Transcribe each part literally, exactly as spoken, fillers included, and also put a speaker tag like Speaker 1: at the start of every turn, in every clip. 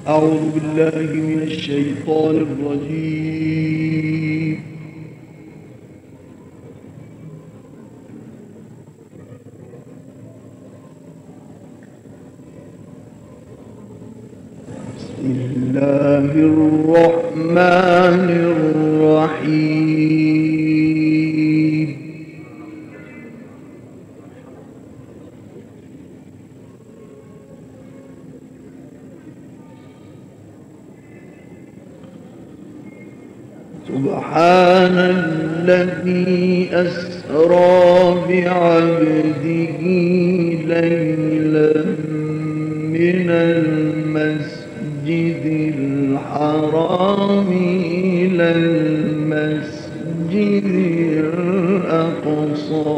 Speaker 1: أعوذ بالله من الشيطان الرجيم. بسم الله الرحمن الرحيم. سبحان الذي أسرى بعبده ليلا من المسجد الحرام إلى المسجد الأقصى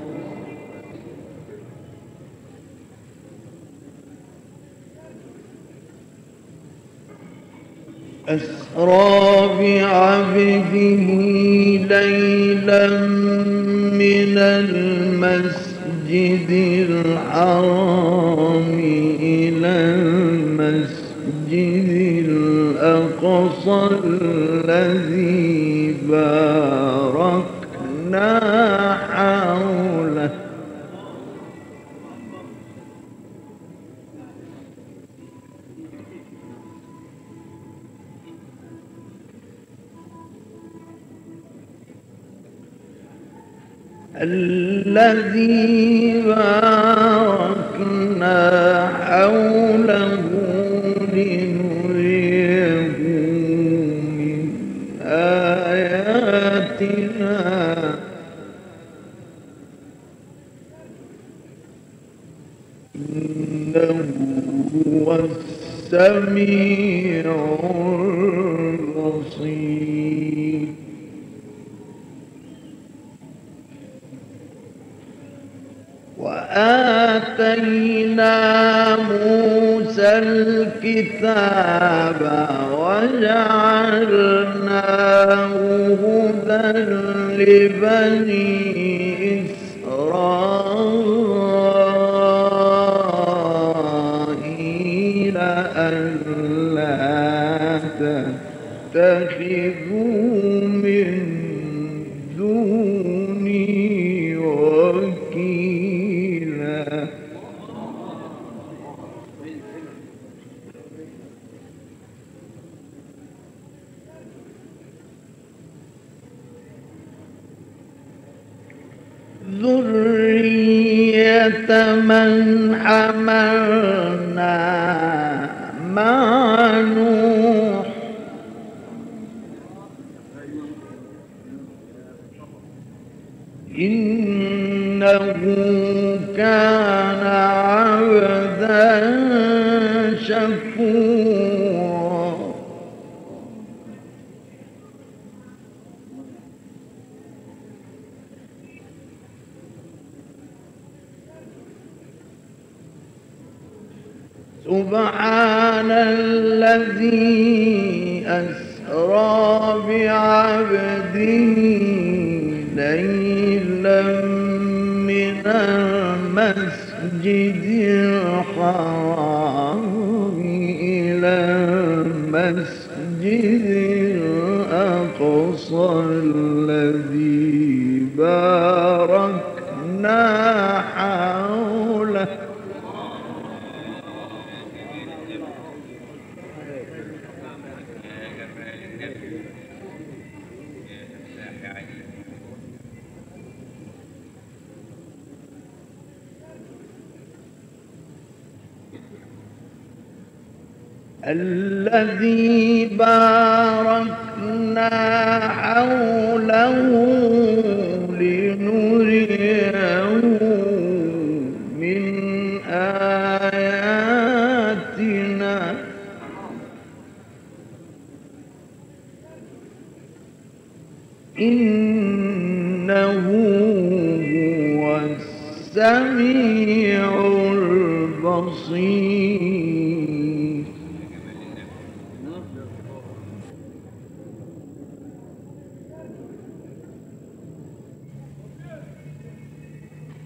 Speaker 1: أسرى بعبده ليلا من المسجد الحرام إلى المسجد الأقصى الذي باركنا حوله الذي باركنا حوله لنريه من آياتنا إنه هو السميع البصير. وآتينا موسى الكتاب وجعلناه هدى لبني إسرائيل ألا تتخذوا من دوني وكيلا. ذرية من حملنا مع نوح إنه كان عبدا شكورا. سبحان الذي أسرى بعبده ليلا من المسجد الحرام إلى المسجد الأقصى الذي باركنا حوله الذي باركنا حوله لنريه من آياتنا إنه هو السميع البصير.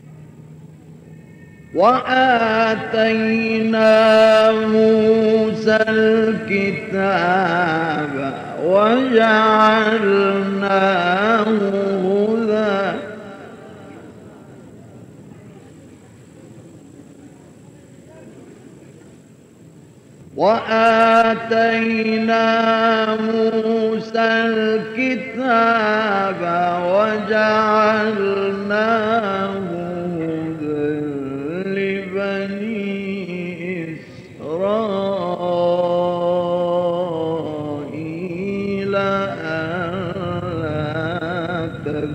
Speaker 1: وآتينا موسى الكتاب وجعلناه هدى وآتينا موسى الكتاب وجعلناه هدى لبني إسرائيل ألا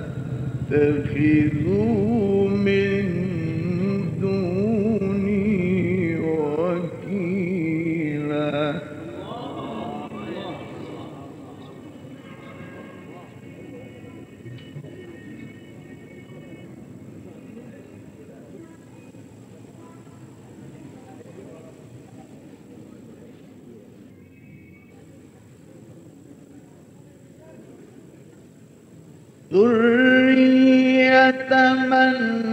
Speaker 1: تتخذوا من دوني وكيلا. ذرية من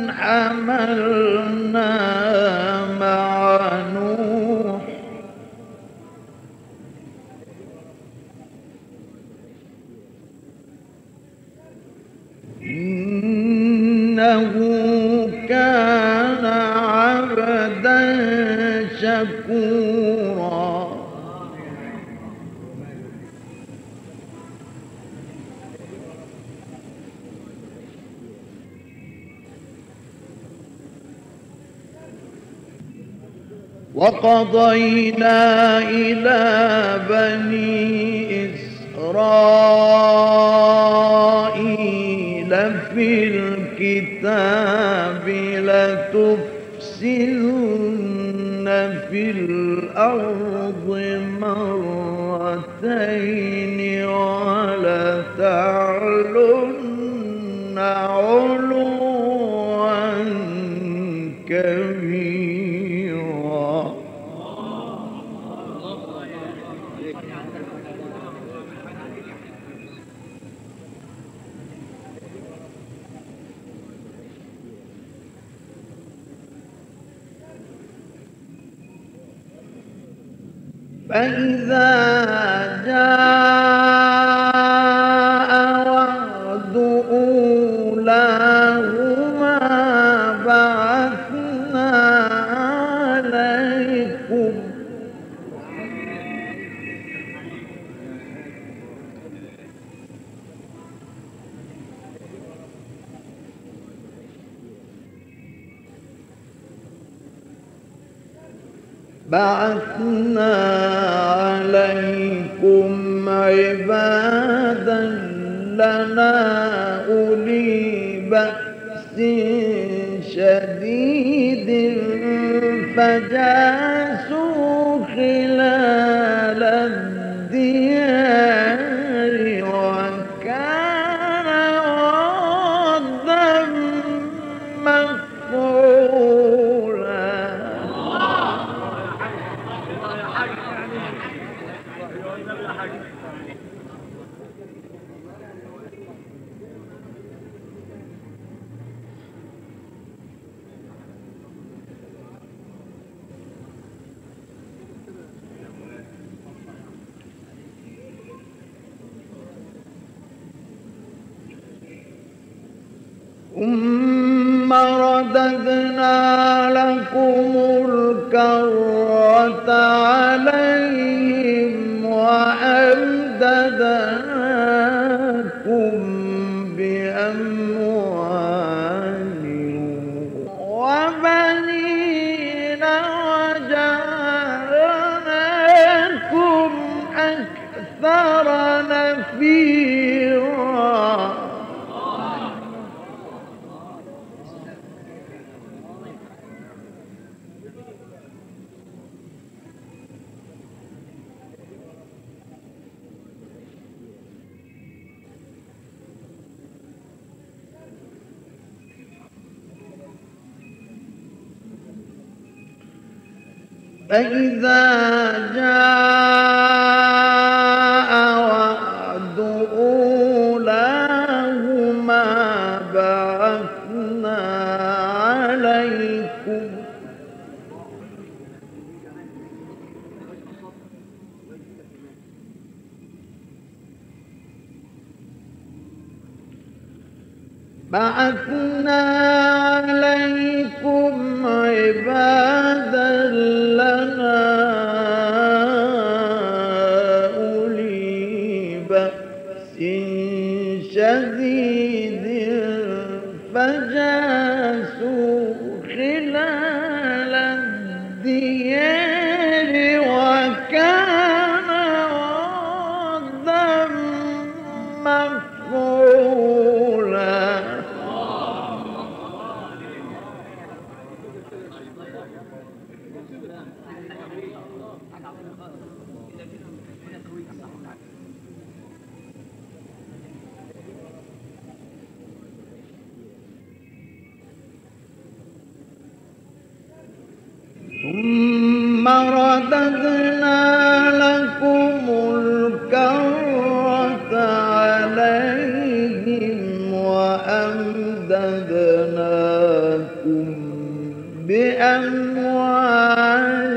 Speaker 1: حملنا مع نوح إنه كان عبدا شكورا. وقضينا إلى بني إسرائيل في الكتاب لتفسدن في الأرض مرتين ولتعلن علوا كبيرا. فإذا جاء وعد أولاهما بعثنا عليكم بعثنا عليكم عبادا لنا أولي بأس شديد فجاسوا خلال الديار وكان وعدا مفعولا. ثم رددنا لكم الكرة عليهم وأمددناكم بأموال وبنين وجعلناكم أكثر نفيرا. فإذا جاء وعد أولاهما بعثنا عليكم بعثنا عليكم عبادا لنا أولي بأس شديد فجاسوا خلال الديار وكان وعدا مفعولا. ثم رددنا لكم الكرة عليهم وأمددناكم بأموال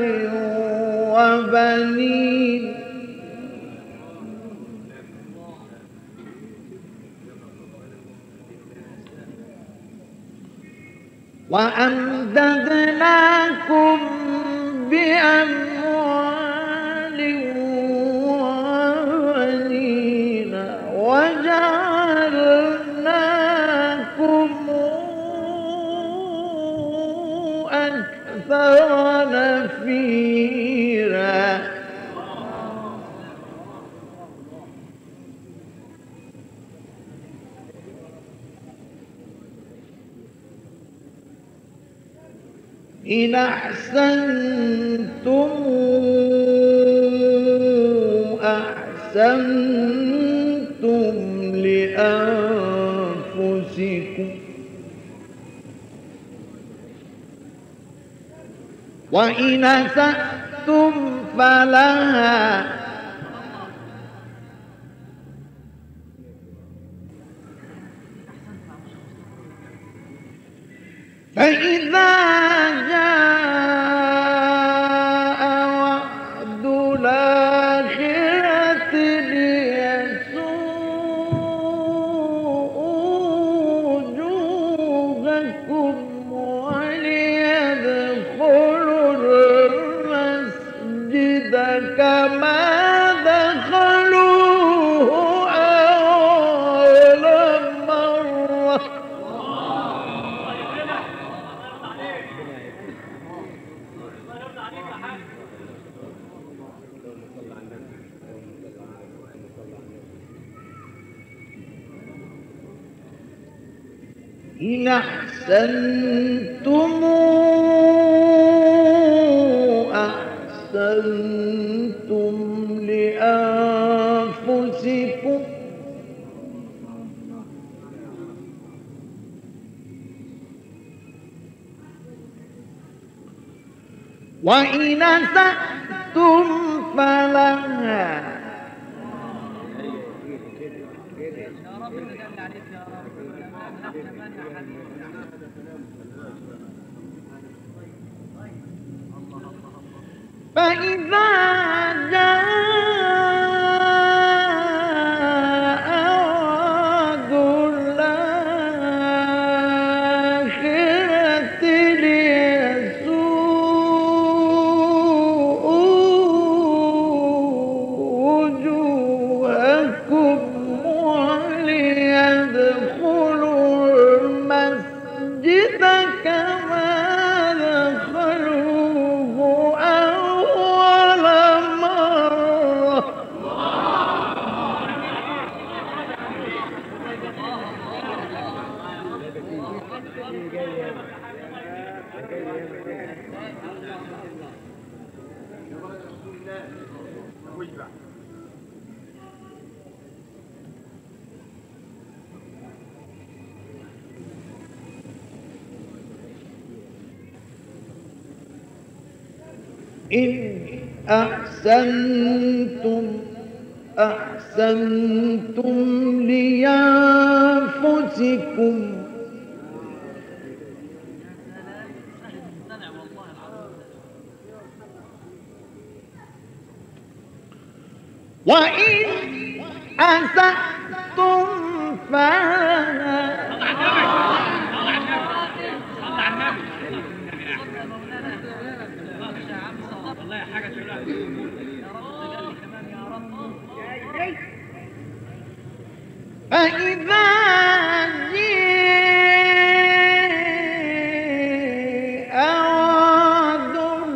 Speaker 1: وبنين وأمددناكم بأموال وبنين وجعلناكم أكثر نفيرا. إن أحسنتم أحسنتم لأنفسكم وإن أسأتم فلها فإذا جاء وعد الآخرة ليسوءوا وجوهكم وليدخلوا المسجد كما دخلوه أول مرة. إن أحسنتم أحسنتم لأنفسكم وإن أسأتم فلها فإذا جاء وعد الآخرة ليسوءوا وجوهكم وليدخلوا المسجد كما دخلوه أول مرة. إن أحسنتم أحسنتم لأنفسكم وإن أسأتم فلا فإذا جاء وعد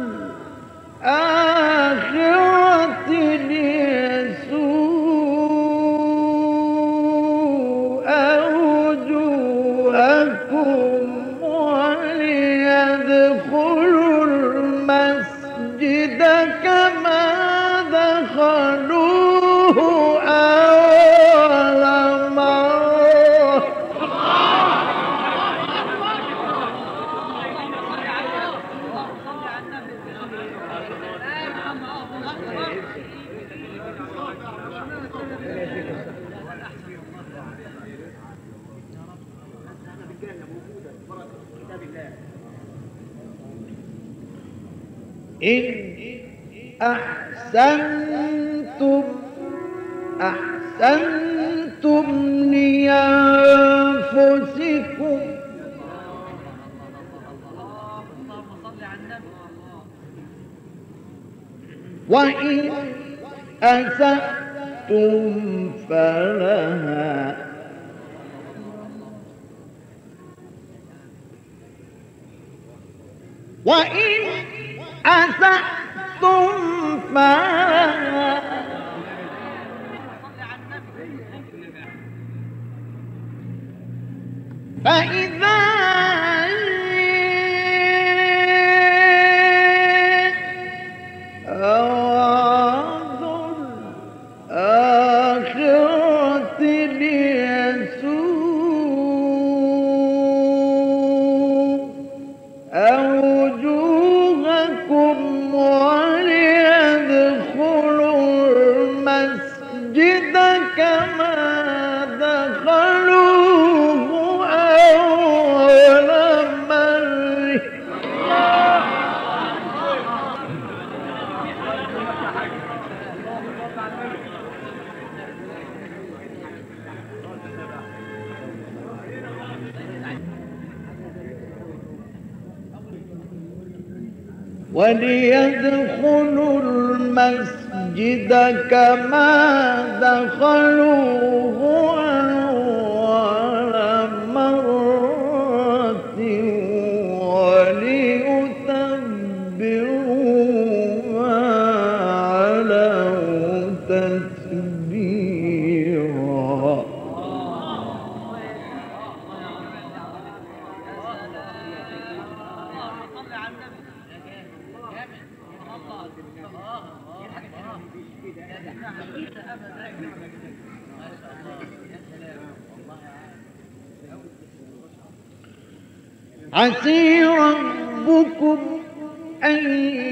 Speaker 1: الآخرة ليسوء وجوهكم وليدخلوا المسجد كما دخلوه أول مرة. إن أحسنتم أحسنتم لأنفسكم وإن أسأتم فلها وإن أسأتم فلها فإذا وعد الآخرة ليسوء وجوهكم وليدخلوا المسجد كما دخلوه أول مرة. وليدخلوا المسجد كما دخلوه أول مرة وليتبروا ما علوا تتبيرا. عسى ربكم أن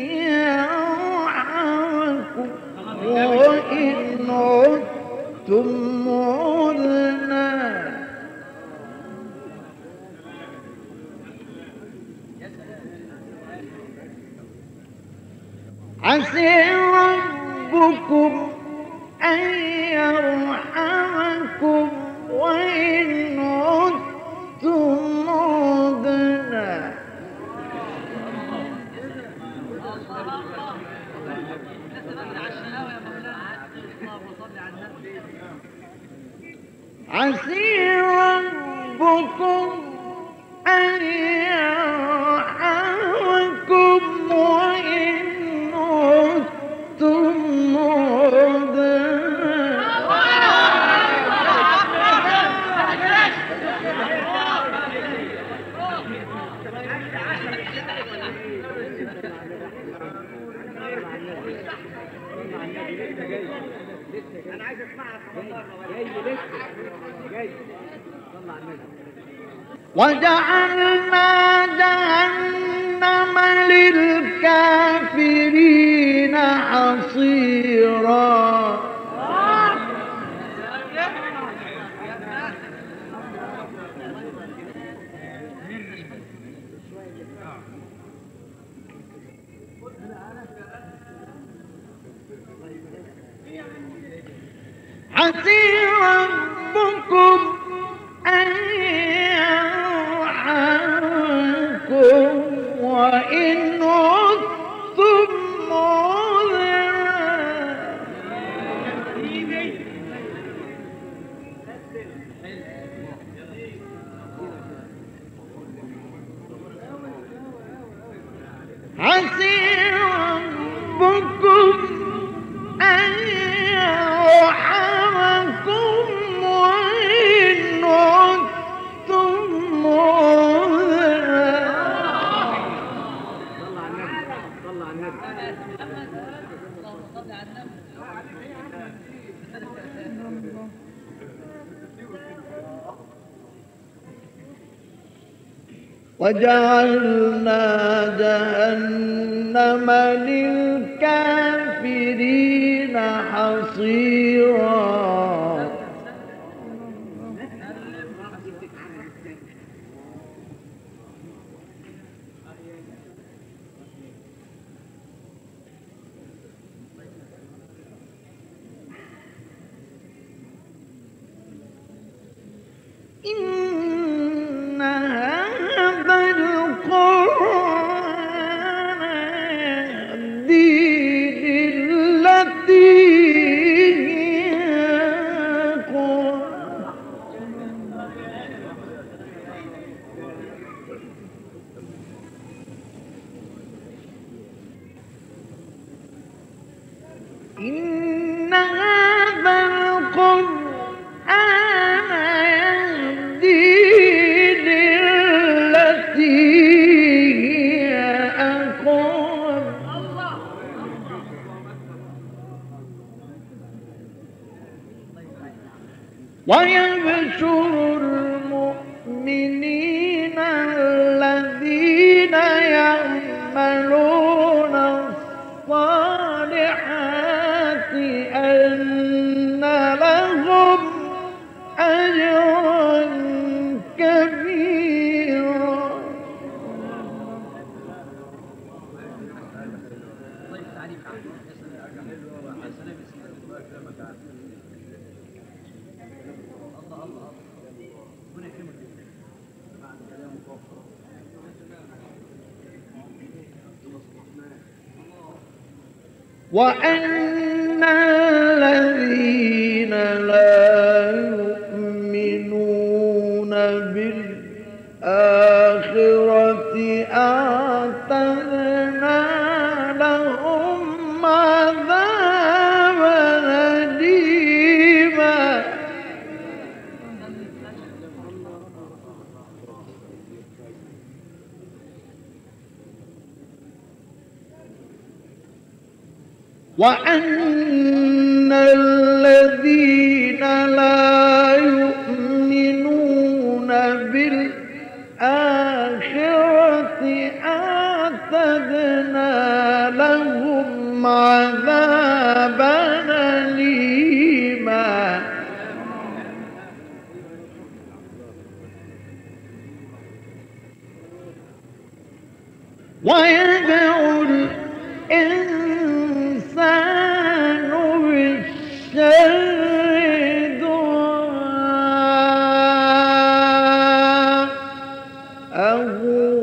Speaker 1: يرحمكم وإن عدتم عدنا. عسى ربكم أن يرحمكم وإن عدتم عدنا. عسى ربكم أن يرحمكم وإن عدتم عدنا.
Speaker 2: أنا عايز أسمعها جاي لسه جاي صلى على النبي.
Speaker 1: وجعلنا جهنم للكافرين حصيرا. عسى ربكم أن يرحمكم وإن عدتم وجعلنا جهنم للكافرين حصيرا. إن هذا القرآن يهدي للتي هي أقوم. إن هذا القرآن ويبشر المؤمنين الذين يعملون الصالحات أن لهم أجرا كبيرا. وأن الذين لا يؤمنون بالآخرة أعتدنا لهم عذابا أليما. وأن الذين لا يؤمنون بالآخرة أعتدنا لهم عذابا أليما. ويدعو الإنسان بالشر دعاءه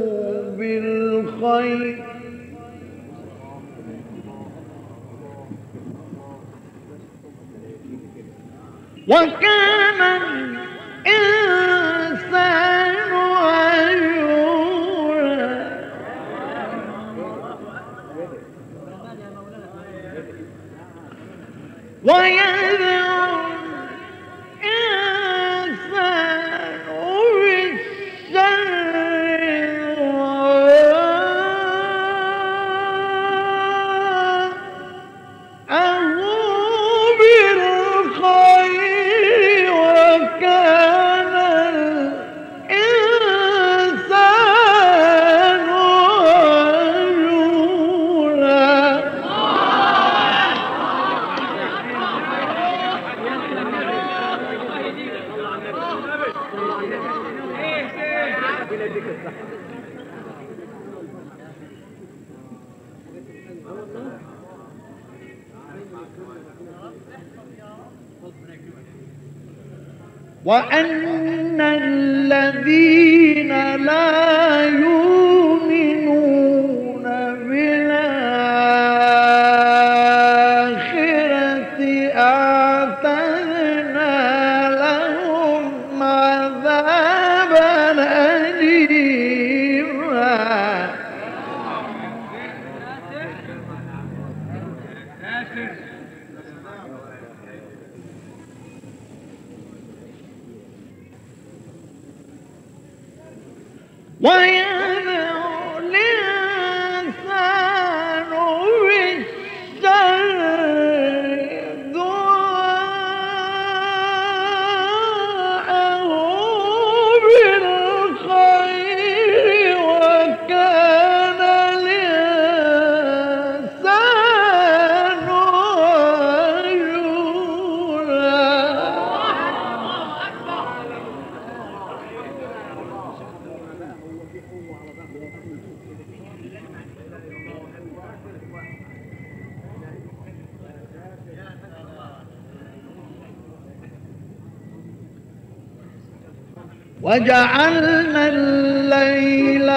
Speaker 1: بالخير وكان الإنسان عجولا. ويدعو الإنسان بالشر دعاءه بالخير وكان الإنسان وأن الذين لا يؤمنون بالآخرة أعتدنا لهم عذابا أليما. ويدعو الإنسان بالشر وجعلنا الليل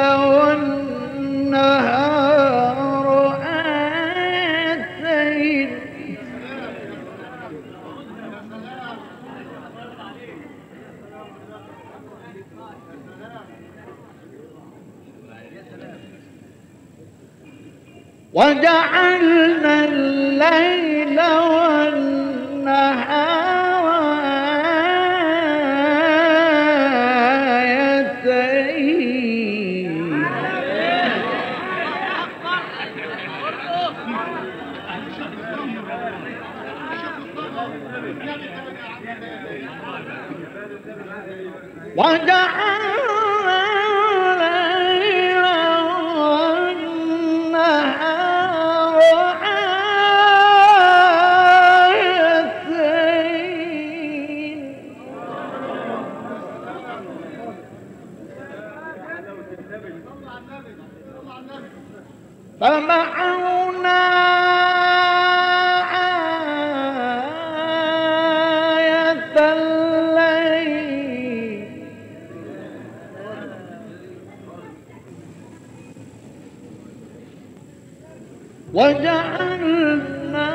Speaker 1: والنهار آيتين وجعلنا الليل والنهار آيتين وجعلنا الليل والنهار آيتين فمحونا آية الليل وجعلنا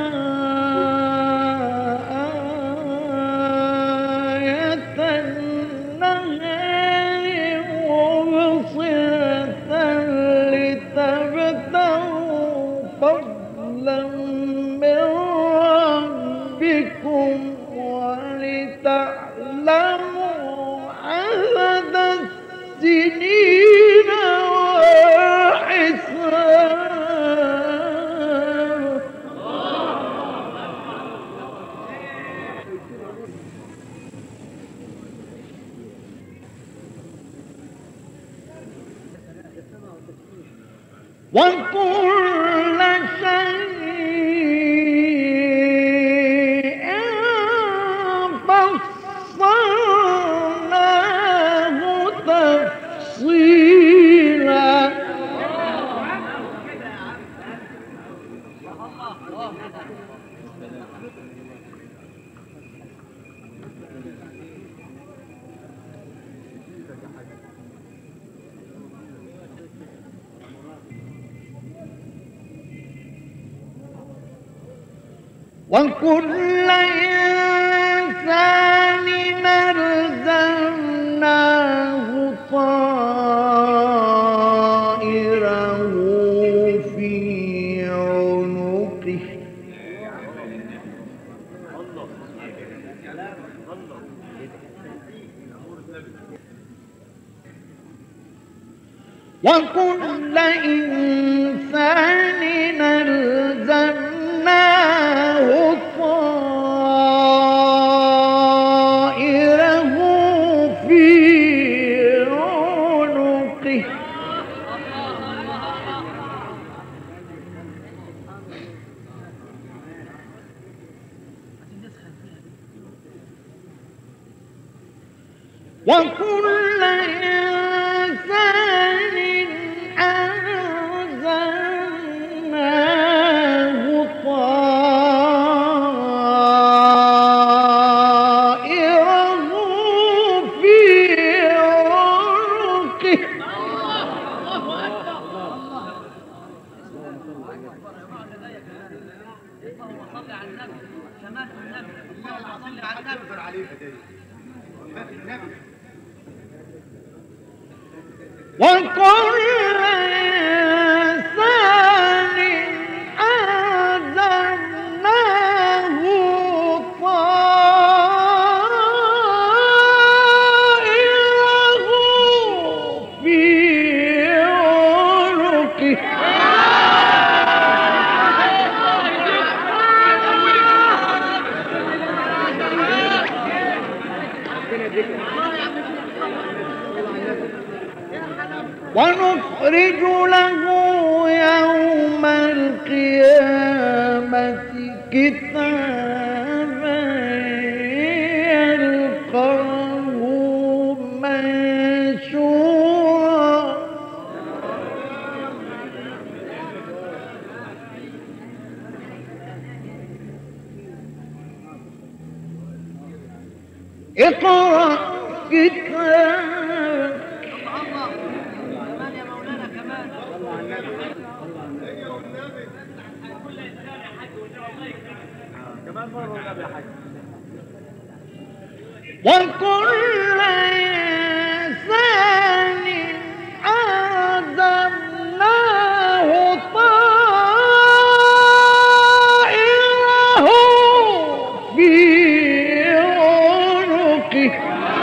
Speaker 1: آية النهار مبصرة لتبتغوا فضلا من ربكم ولتعلموا عدد السنين وحسابا. وكل شيء فصلناه تفصيلا وكل إنسان ألزمناه طائره في عنقه وكل إنسان ألزمناه طائره في عنقه وكل إنسان ألزمناه طائره في عنقه وكل إنسان ألزمناه طائره في عنقه ونخرج له يوم القيامة كتابا يلقاه منشورا اقرأ كتابك
Speaker 2: كمان يا مولانا كمان. كمان مرة والنبي يا حاج.
Speaker 1: وكل إنسان ألزمناه طائره في عنقه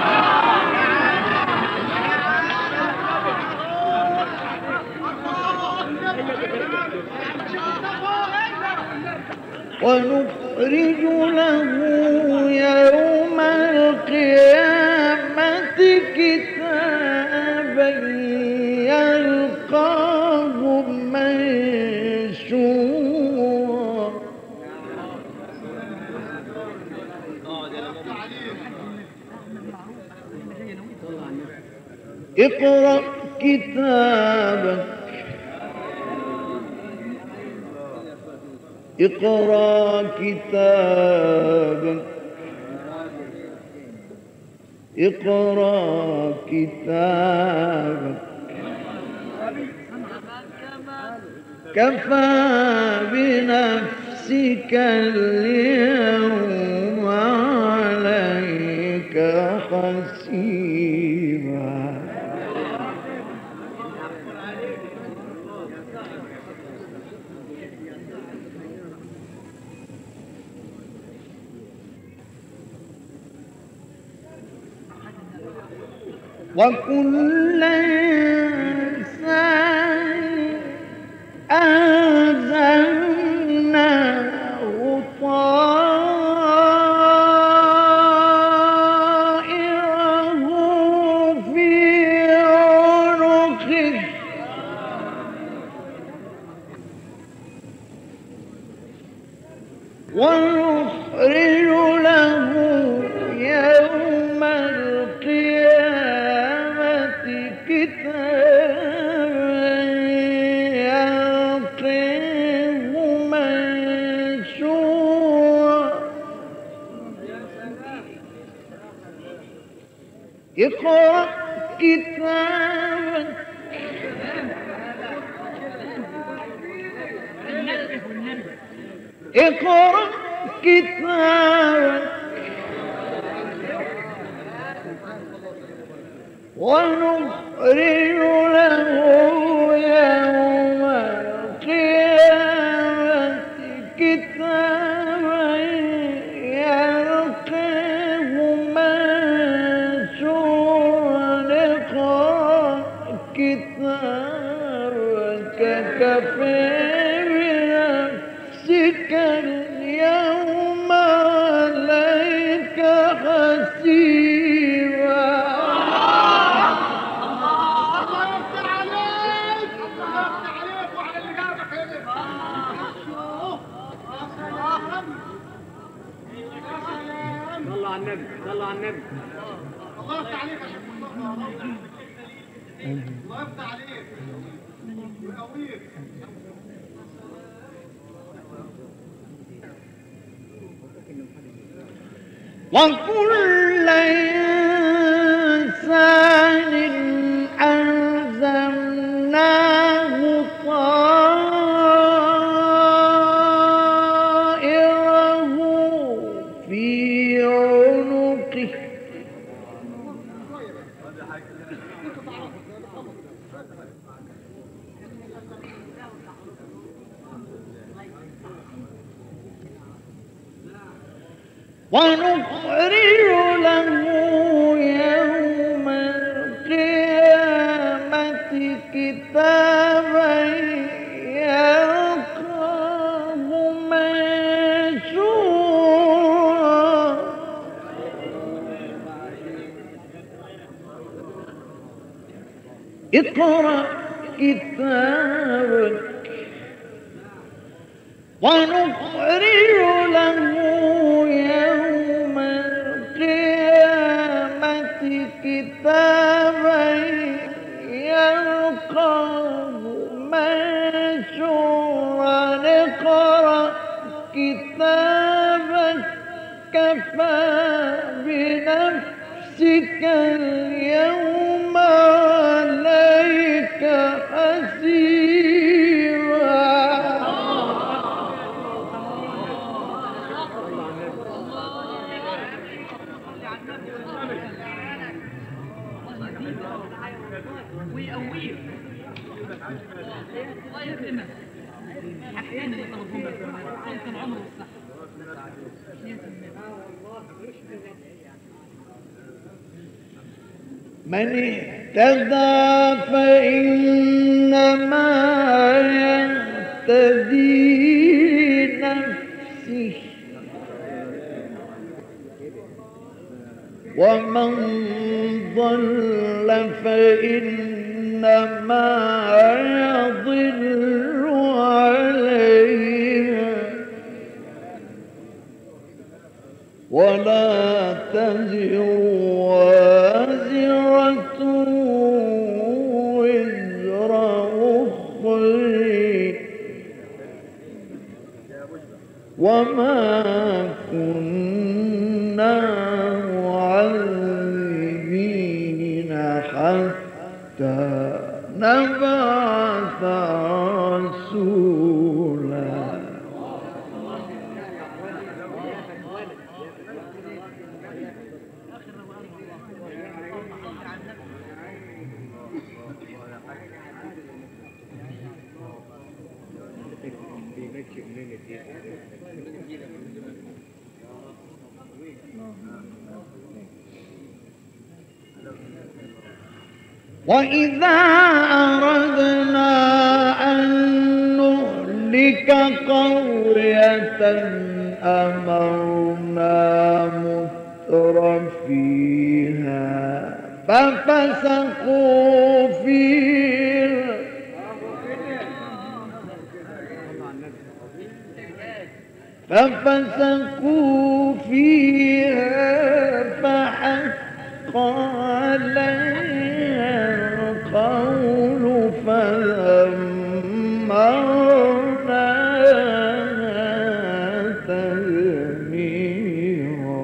Speaker 1: ونخرج له يوم القيامة كتابا يلقاه منشورا اقرأ كتابك اقرأ كتابك اقرأ كتابك كفى بنفسك اليوم عليك حسيبا وكل إنسان ألزمناه طائره في عنقه ونخرج له يوم القيامة كتابا يلقيه منشورا اقرأ كتابك اقرأ كتابك ونخرج له يوم القيامة كتابا يلقيه منشورا اقرأ كتابك كفى بنفسك اليوم عليك حسيبا
Speaker 2: صلوا على النبي صلوا على النبي.
Speaker 3: الله يفتح عليك يا شيخ مصطفى. الله يفتح عليك ويقويك.
Speaker 1: وكل إنسان ألزمناه طائره في عنقه ونخرج له يوم القيامة كتابا يلقاه منشورا اقرأ كتابك ونخرج له يوم القيامة كتابا يلقاه منشورا اقرأ كتابك كفى بنفسك نفسك اليوم عليك حسيرا.
Speaker 2: ويقويه الله يكرمك. حقين اللي طلبهم لك انت العمر والصحه.
Speaker 1: من اهتدى فإنما يهتدي لنفسه ومن ضل فإنما يضل عليها ولا تزر وازرة وزر أخرى وما كنا معذبين حتى نبعث رسولا. وإذا أردنا أن نهلك قرية أمرنا متر فيها ففسقوا فيها ففسقوا فيها فحق عليها القول فدمرناها تدميرا.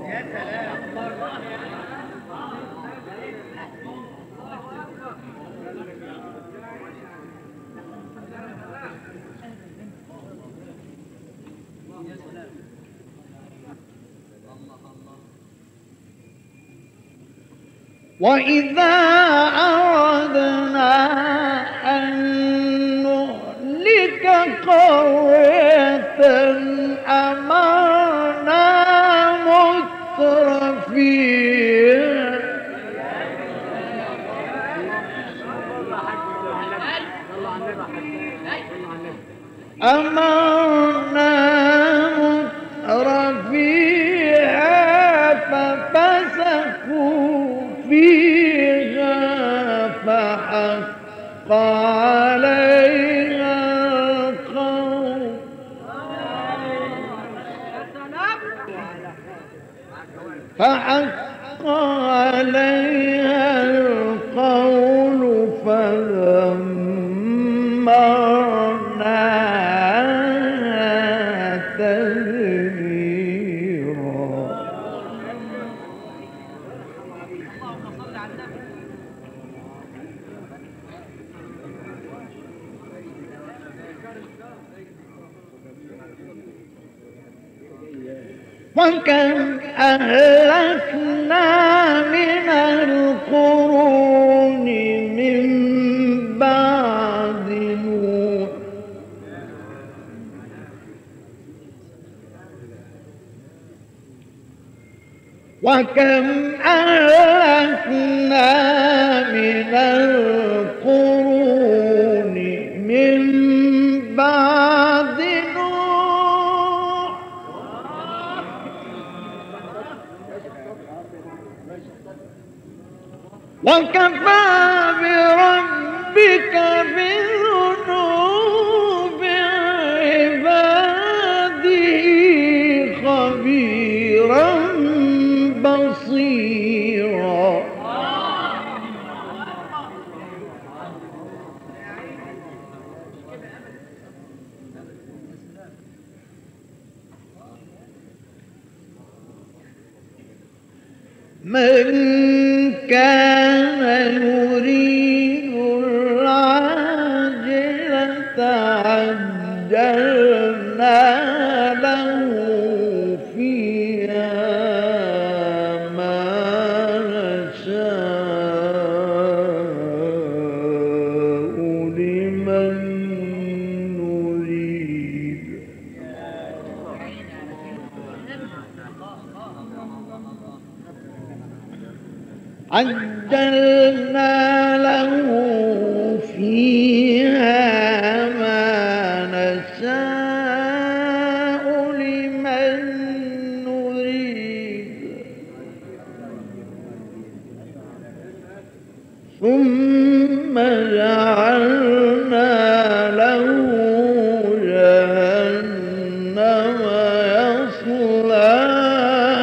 Speaker 1: وإذا أردنا أن نهلك قرية أمرنا متر فيها أمرنا متر فيها ففسقوا فيها فحق عليها القول فحق عليها القول فدمرناها تدميرا. وكم أهلكنا من القرون من بعد نوح وكم أهلكنا من القرون من بعد نوح وكفى بربك بذنوب عباده خبيرا بصيرا. من كان يريد العاجلة عجلنا له فيها ما نشاء لمن نريد. عجلنا له فيها ما نشاء لمن نريد ثم جعلنا له جهنم يصلاها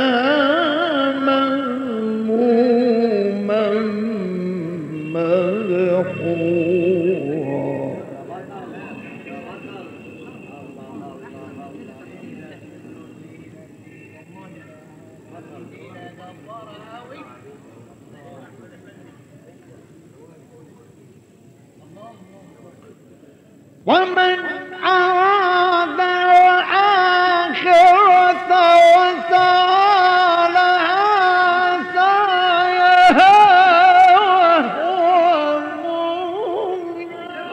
Speaker 1: ومن أراد الآخرة وسعى لها سعيها وهو مؤمن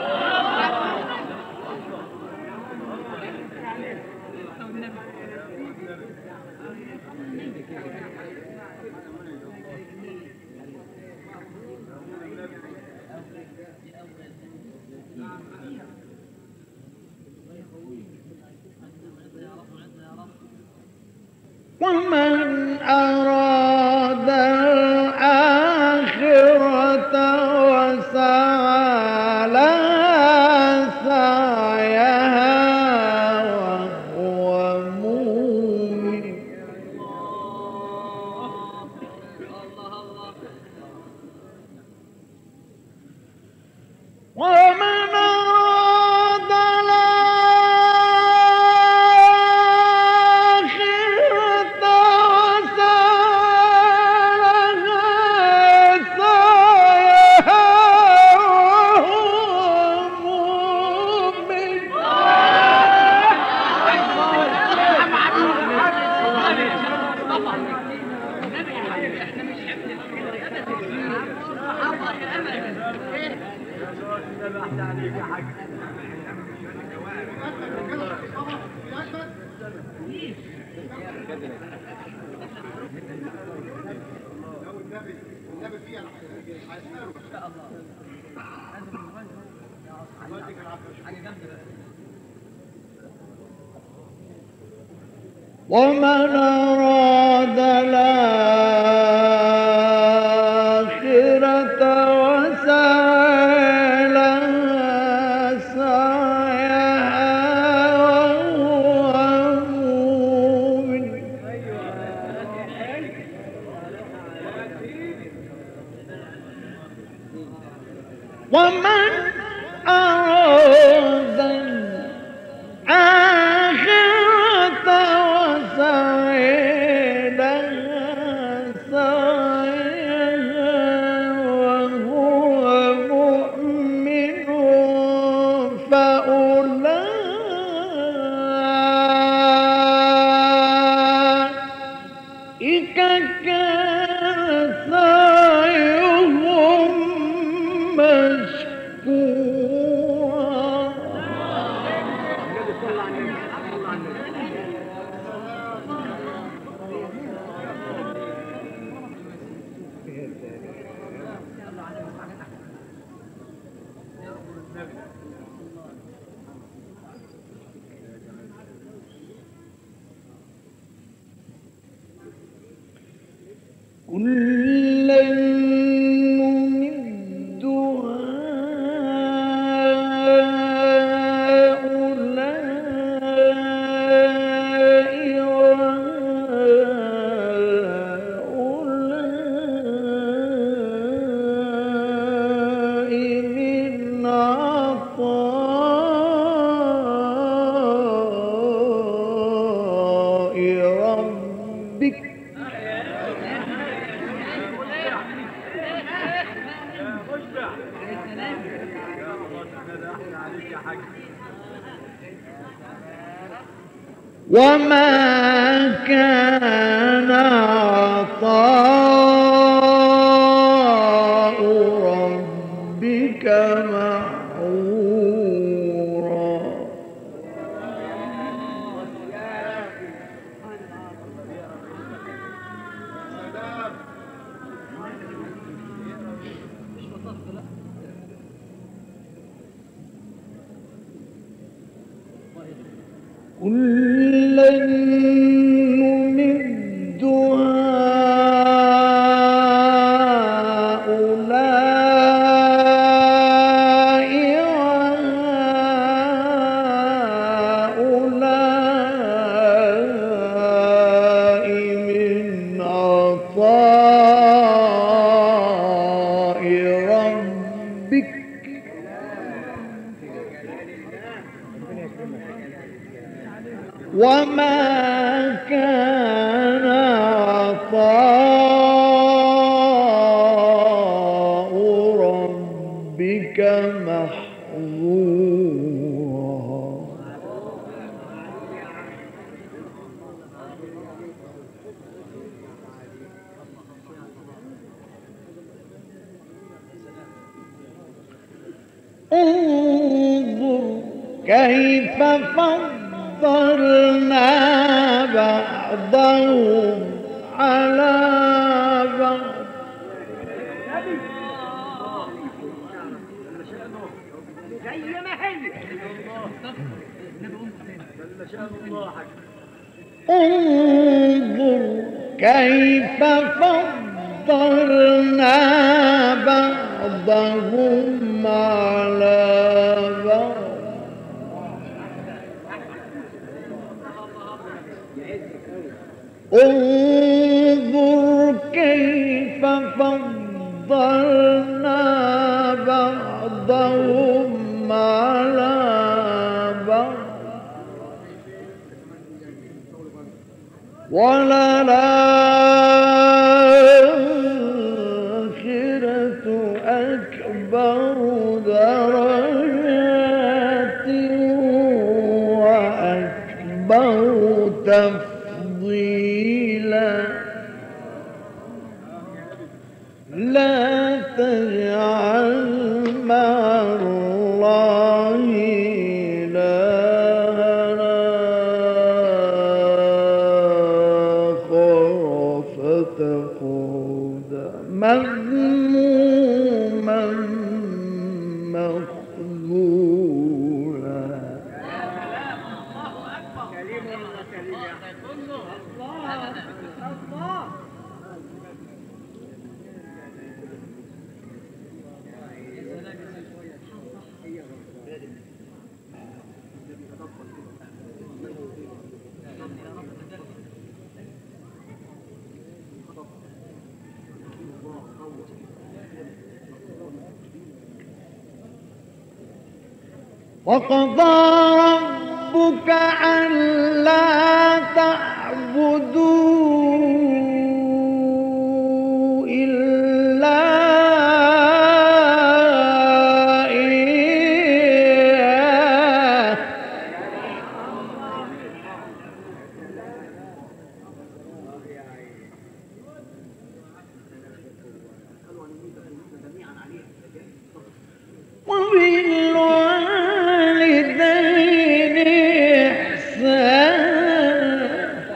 Speaker 1: ومن أراد الآخرة وسعى لها سعيها وهو مؤمن ومن أراد الآخرة وسعى لها سعيها وهو مؤمن
Speaker 3: النبي فيها هيسأله إن شاء الله.
Speaker 1: ومن أراد الآخرة وسعى لها سعيها وهو مؤمن ومن أراد الآخرة وسعى لها سعيها وهو مؤمن فأولئك كان سعيهم مشكورا كلا نمد هؤلاء وهؤلاء من عطاء ربك وما كان عطاء ربك محظورا كلا نمد هؤلاء وهؤلاء من عطاء ربك وما كان عطاء ربك محظورا انظر كيف فضلنا بعضهم على بعض انظر كيف فضلنا بعضهم على بعض انظر كيف فضلنا بعضهم على بعض وللآخرة أكبر درجات وأكبر تفضيلا لا تجعل مع الله إلها آخر فتقعد مذموما مخذولا وقضى ربك ألا تعبدوا إلا إياه وبالوالدين إحسانا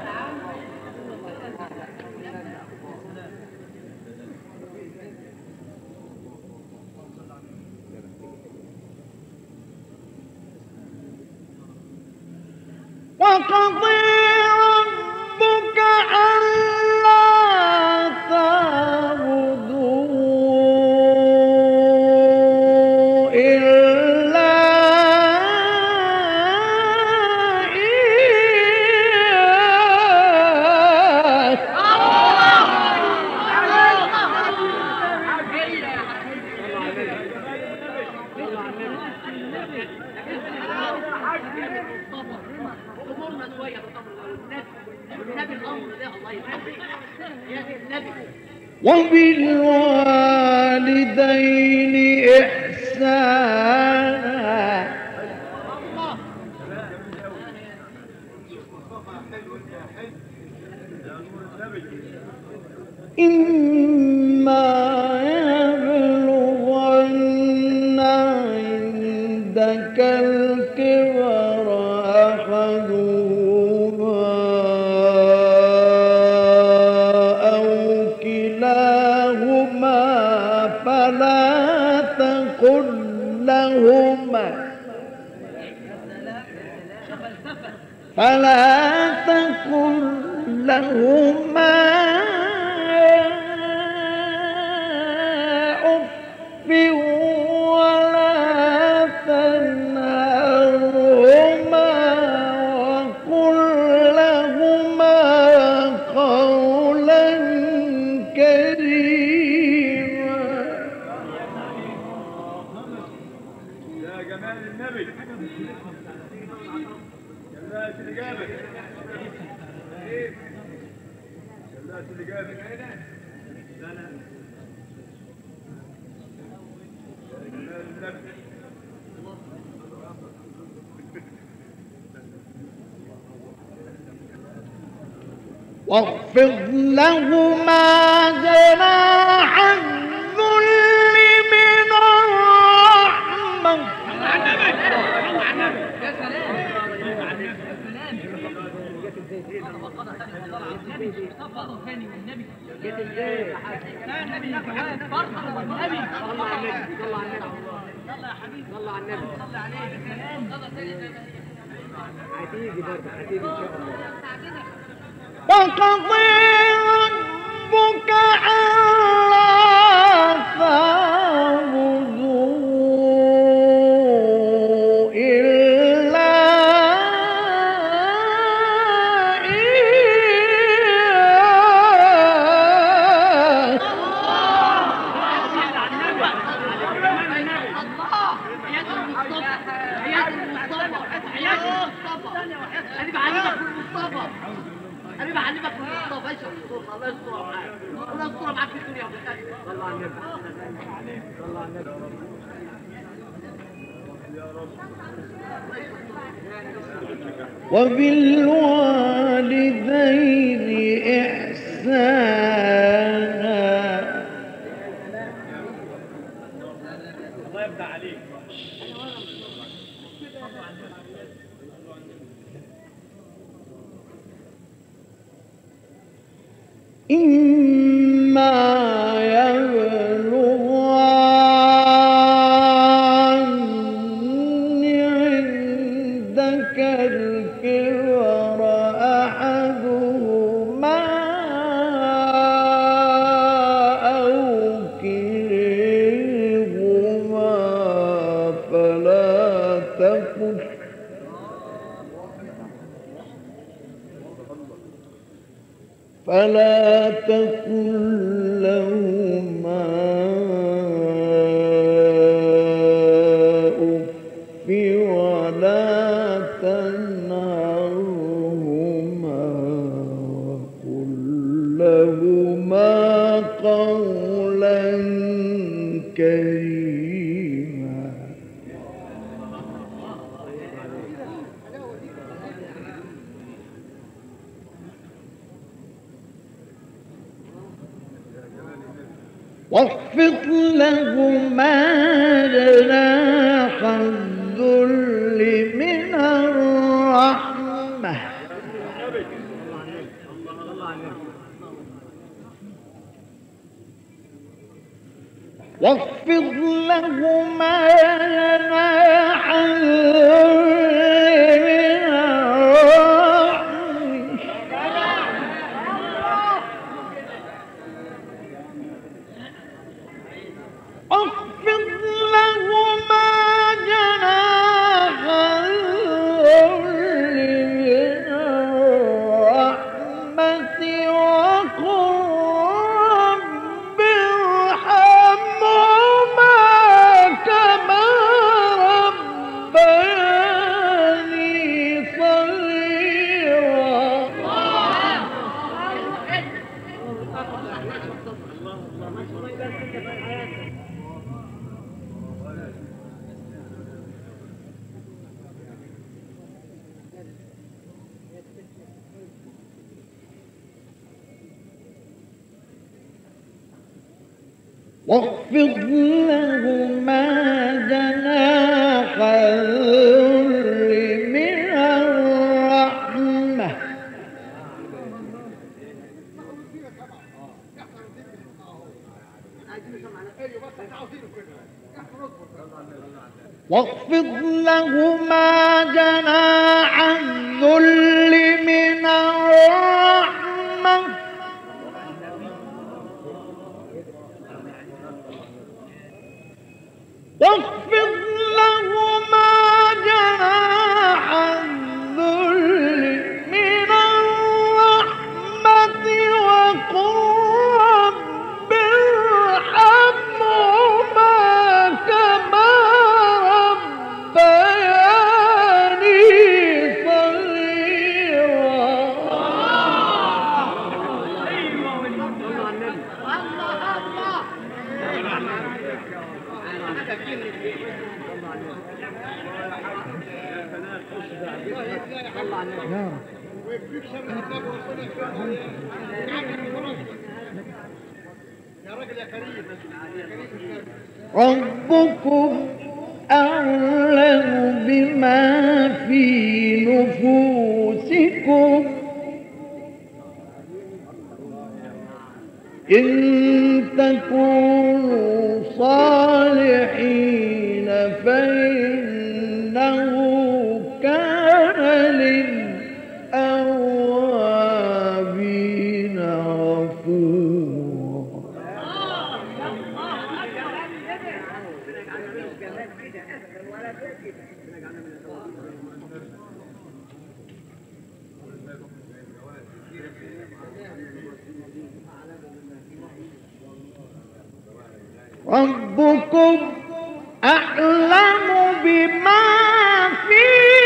Speaker 1: وقضى ربك ألا تعبدوا إلا إياه
Speaker 2: امورنا شويه النبي الامر ده الله يبارك يا النبي
Speaker 1: وبالوالدين إحسانا إما يبلغن عندك الكبر أحدهما أو كلاهما فلا تقل لهما فلا تقل لهما أف ولا تنهرهما وقل لهما قولا كريما.
Speaker 2: يا جمال النبي جلات الإجابة جلات الإجابة لا لا جمال النبي
Speaker 1: واخفض لهما جناح الذل من الرحمة.
Speaker 4: يا سلام يا سلام النبي صفى ثاني والنبي جت ازاي يا حاج لا النبي نفع فرحه والنبي صلى على النبي صلى على النبي صلى يا حبيبي صلى على النبي صلى عليه يا سلام صلى ثاني هتيجي برضه هتيجي ان شاء الله.
Speaker 1: وقضى ربك ألا تعبدوا إلا إياه.
Speaker 4: أنا بعلمك المصطفى إيش المصطفى الله يستر معاك الله يستر معاك في الدنيا والآخرة. صلى على النبي صلى على النبي
Speaker 1: وبالوالدين إحسانا.
Speaker 2: الله يفتح عليك.
Speaker 1: إما يبلغن عندك الكبر أحدهما أو كليهما فلا تقل فلا تقل لهما أف ولا تنهرهما وقل لهما قولا كريما. واخفض لهما جناح الذل من الرحمة. واخفض لهما جناح الذل من الرحمة. واخفض لهما جناح الذل من الرحمة وقل رب ارحمهما كما ربياني واخفض لهما جناح الذل من الرحمة واخفض لهما جناح الذل من الرحمة واخفض لهما جناح الذل من الرحمة وقل رب ارحمهما كما ربياني ربكم أعلم بما في نفوسكم إن تكونوا صالحين فإنه كان للأوابين غفورا. ربكم أعلم بما في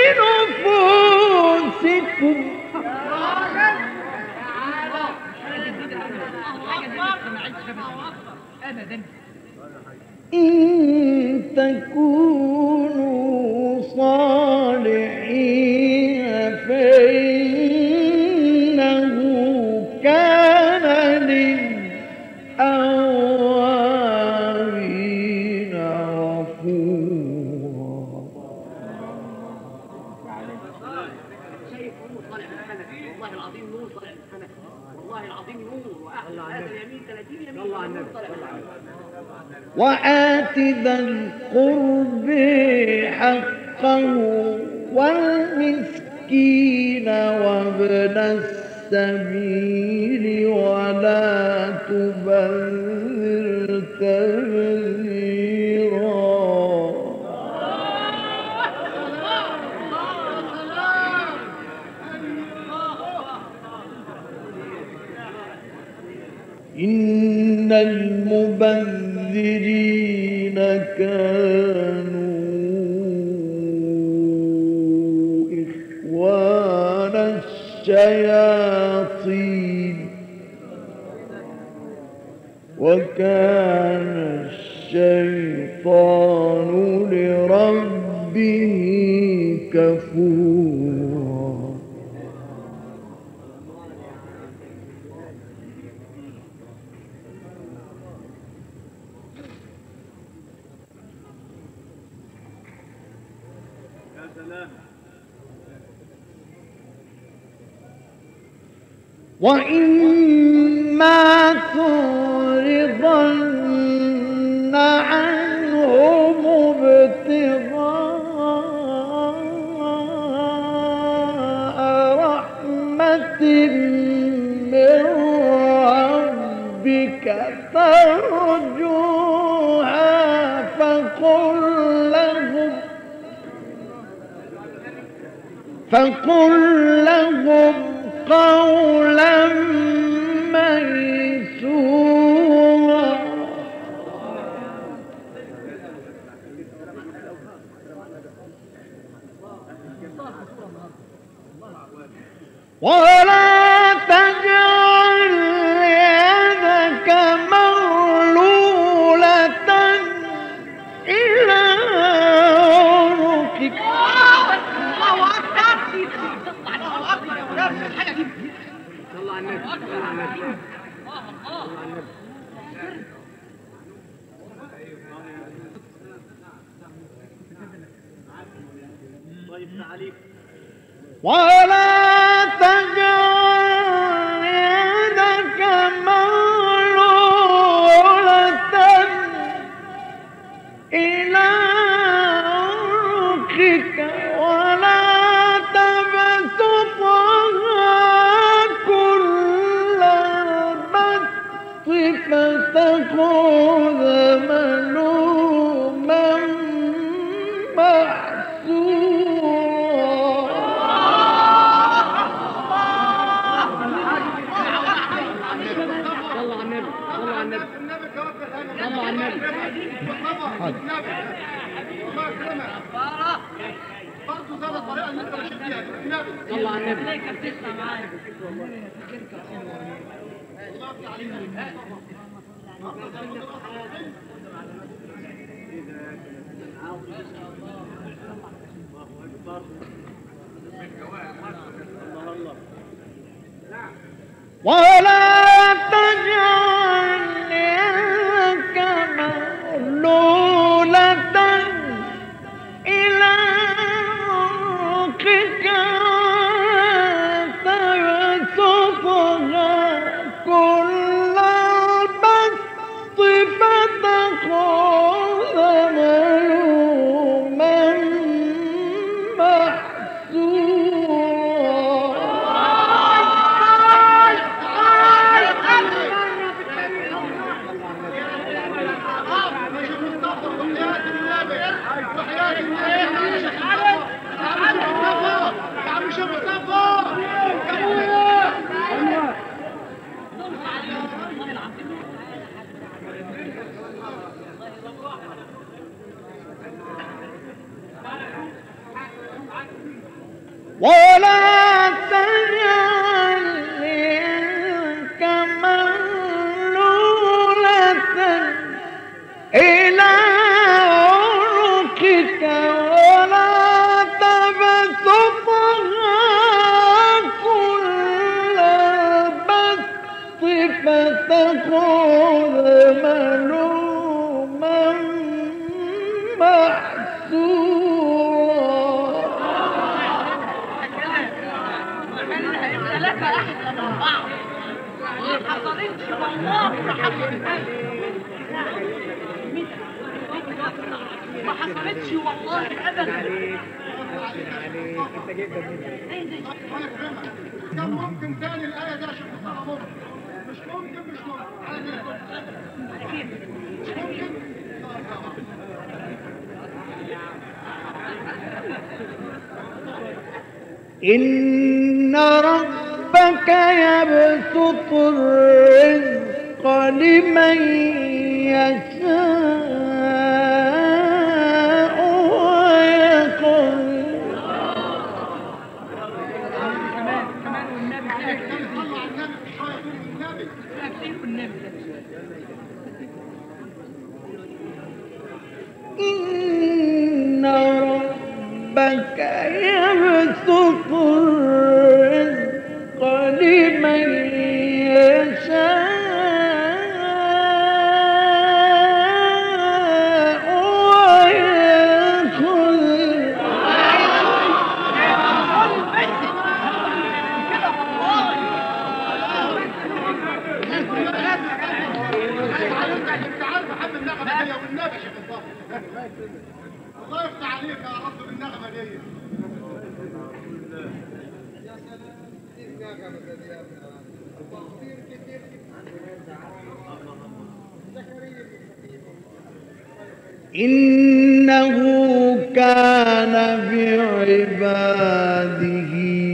Speaker 1: نفوسكم إن تكونوا صالحين فإنه كان للأوابين غفورا.
Speaker 2: شايف نور طالع من الحنك، والله العظيم نور طالع من الحنك، والله العظيم نور. واحد هذا اليمين ثلاثين يمين. الله على النبي.
Speaker 1: وآت ذا القرب حقه والمسكين وابن السبيل ولا تبذر تبذيرا. إن المبذرين كانوا إخوان الشياطين وكان الشيطان لربه كفورا. وإما تعرضن عنهم ابتغاء رحمة من ربك ترجوها فقل لهم فقل لهم قولا ميسورا. ولا تجعل يدك مغلولة إلى عنقك
Speaker 2: يفتح عليك.
Speaker 1: ولا تجعل يدك مغلولة إلى عنقك ولا تبسطها كل البسط فتقعد ملوما
Speaker 3: برضه زي الطريقه اللي انت ماشي فيها النبي
Speaker 2: صلى على النبي.
Speaker 4: بتسمع معايا
Speaker 1: ولا تجعل يدك مغلولة إلى عنقك تبسطها كل البسط فتقعد ملوما ولا تجعل يدك مغلولة إلى عنقك ولا تبسطها كل البسط فتقعد ملوما محسورا.
Speaker 4: لك احسن من بعض ما حصلتش والله ما حصلتش ما حصلتش والله ابدا.
Speaker 3: كان ممكن تاني الآية دي عشان تصلها ممكن مش ممكن مش ممكن على دي مش ممكن
Speaker 1: إن ربك يبسط الرزق لمن يشاء ويقدر.
Speaker 4: كمان كمان والنبي
Speaker 3: صلوا على النبي في شوية دول النبي
Speaker 4: كتير والنبي.
Speaker 1: إن ربك يبسط الرزق لمن يشاء ويقدر.
Speaker 3: انت عارف احب النغمة دي والنبي شيخ الفاضل الله يفتح عليك يا رب بالنغمة دي. يا سلام دي النغمة دي يا ابن كتير كتير
Speaker 1: إنه كان بعباده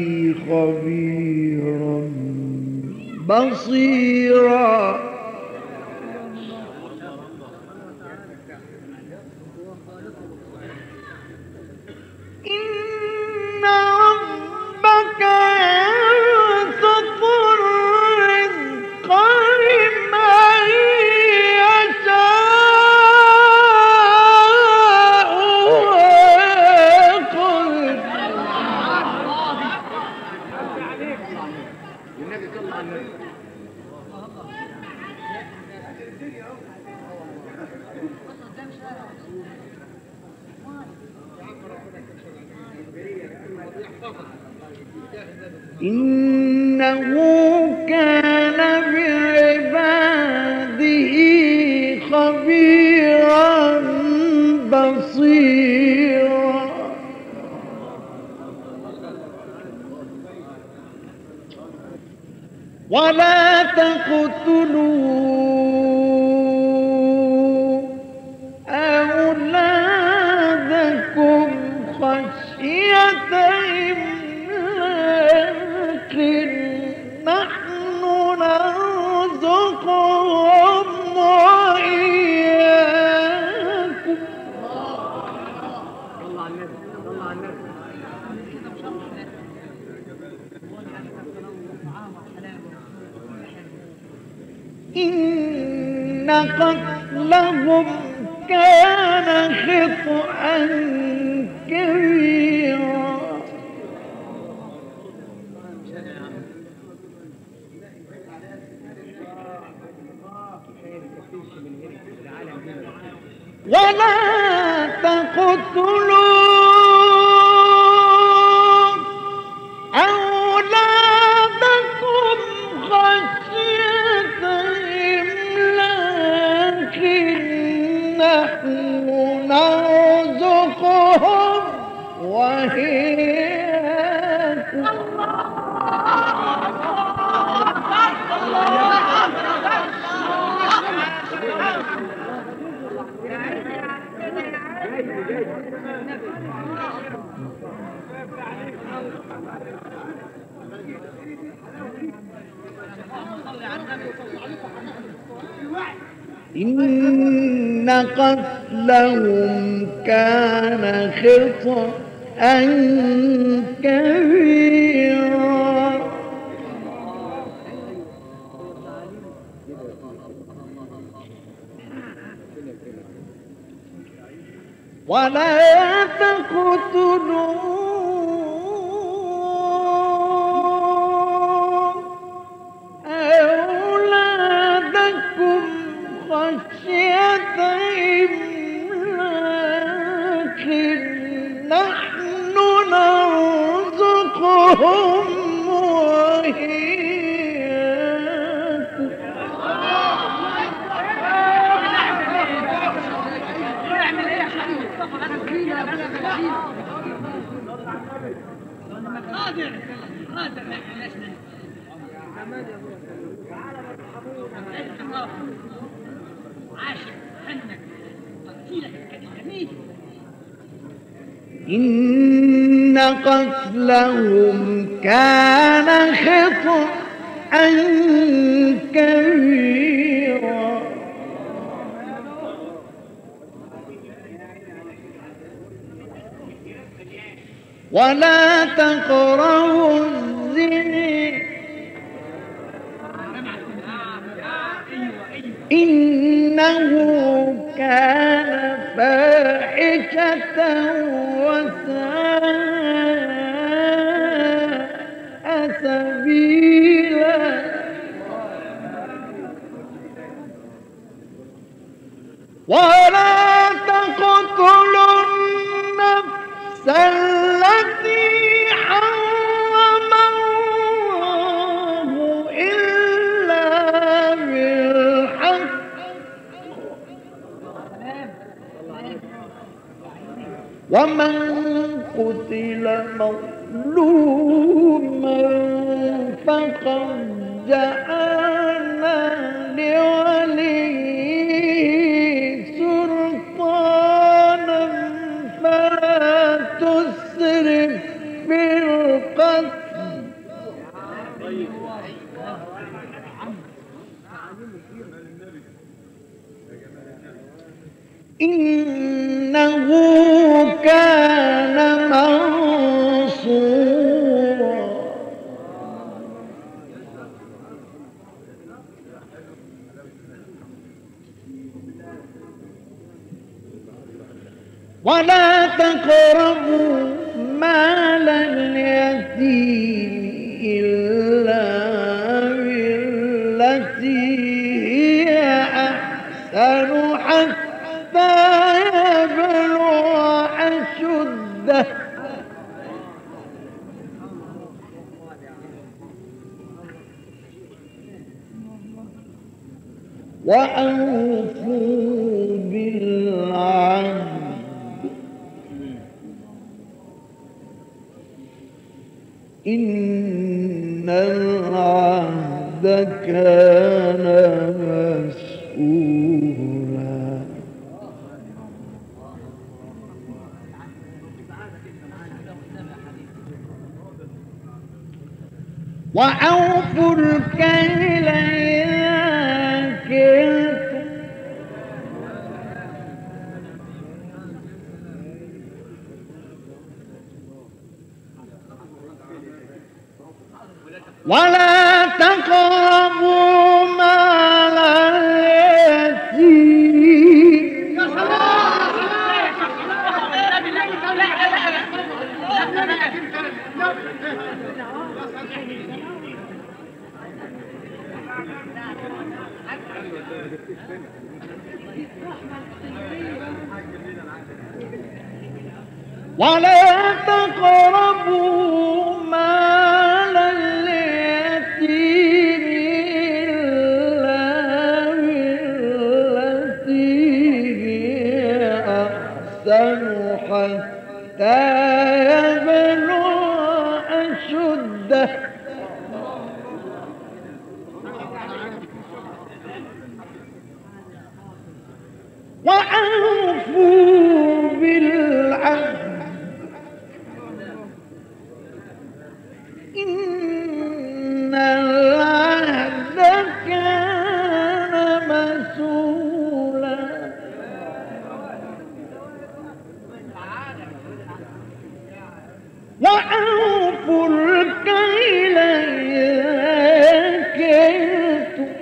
Speaker 1: خبيرا بصيرا. إن ربك يبسط الرزق لمن يشاء ويقدر.
Speaker 2: والنبي صلى على النبي.
Speaker 1: إنه كان بعباده خبيرا بصيرا ولا تقتلوا أولادكم خشية إملاق نحن نرزقهم وإياكم
Speaker 2: صلى على النبي صلى على النبي
Speaker 1: إن قتلهم كان خطأ كبيرا ولا تقتلوا أولادكم خشية إملاق نحن نرزقهم وإياكم إن قتلهم كان خطأ كبيرا ولا تقتلوا أولادكم خشية إملاق نحن نرزقهم وإياكم
Speaker 4: قادر قادر عاشق حنك تقتيلك جميل
Speaker 1: إن قتلهم كان خطأ كبيرا ولا تقربوا الزنا إنه كان فاحشة وساء سبيلا ولا تقتلوا النفس التي حرم الله إلا بالحق ومن قتل مظلوما فقد جعلنا لوليه سلطانا فلا تسرف في القتل إنه كان منصورا ولا تقربوا مال اليتيم إلا بالتي هي أحسن حتى يبلغ أشده وأوفوا بالعهد إن العهد كان مسؤولا. وأوفوا الكيل إذا كلتم ولا تقربوا مال اليتيم ولا تقربوا مال اليتيم إلا بالتي هي أحسن حتى يبلغ أشده وأوفوا بالعهد إن العهد كان مسؤولا. وأوفوا الكيل إذا كلتم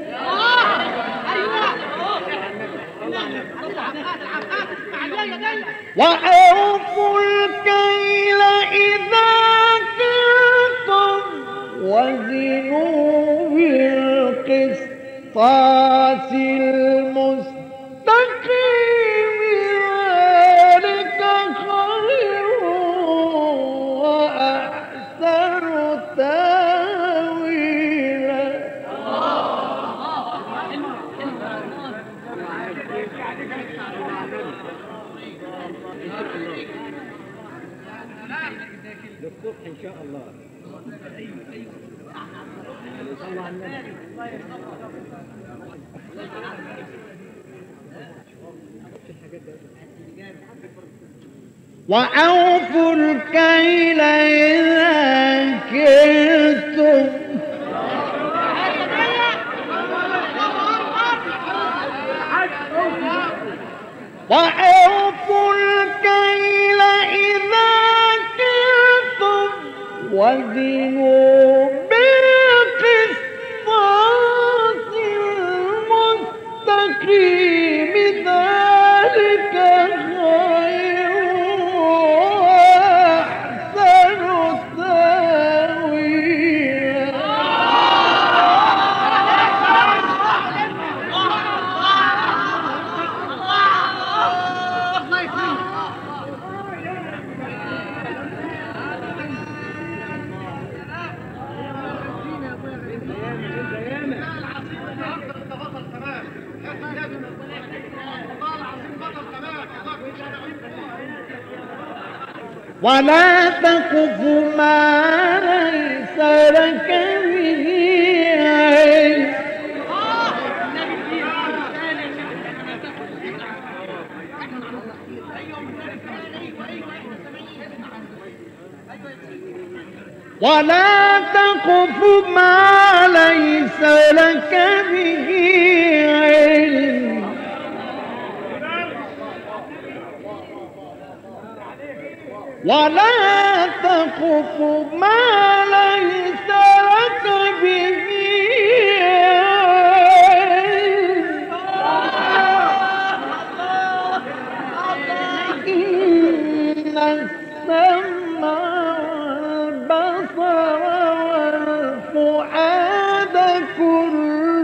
Speaker 1: وأوفوا الكيل إذا كلتم وزنوا بالقسطاس المستقيم ذلك خير وأحسن تأويلا.
Speaker 2: للصبح ان شاء الله. صلى على النبي.
Speaker 1: وأوفوا الكيل إذا كلتم وأوفوا الكيل إذا كلتم وزنوا بالقسطاس المستقيم ذلك خير وأحسن تأويلا. ولا تقف ما ليس لك به علم ولا تقف ما ليس لك به علم ولا تقف ما ليس لك به إن السمع والبصر والفؤاد كل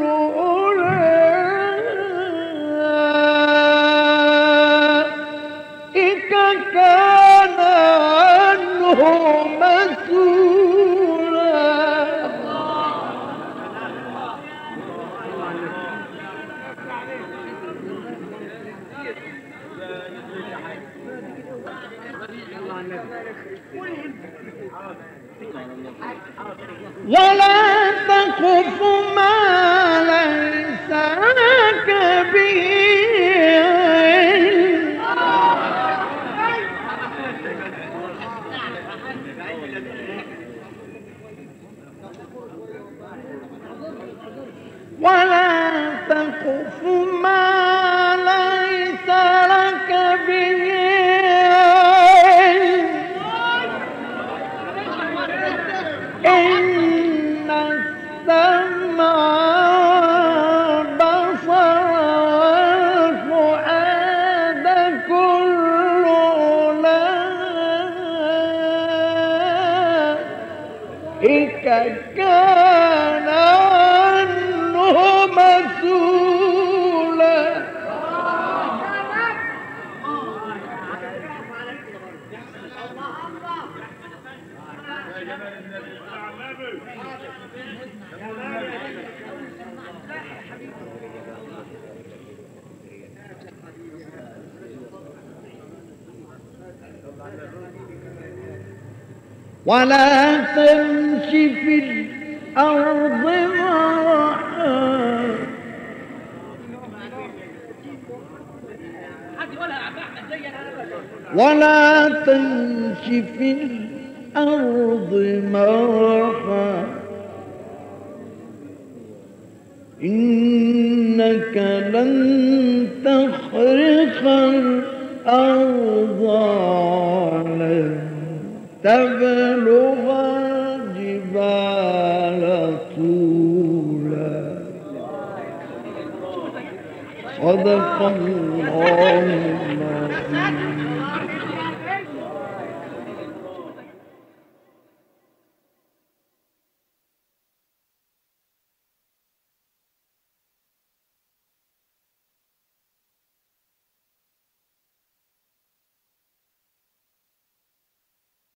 Speaker 1: أولئك كان عنه مسؤولا. ولا تقف ما ليس لك به علم ولا تقف ما ليس لك به علم إن السمع والبصر والفؤاد كل أولئك كان عنه مسؤولا ولا تمش في الأرض مرحا ولا تمش في الأرض مرحا إنك لن تخرق الأرض ولن تبلغ الجبال طولا صدق الله العظيم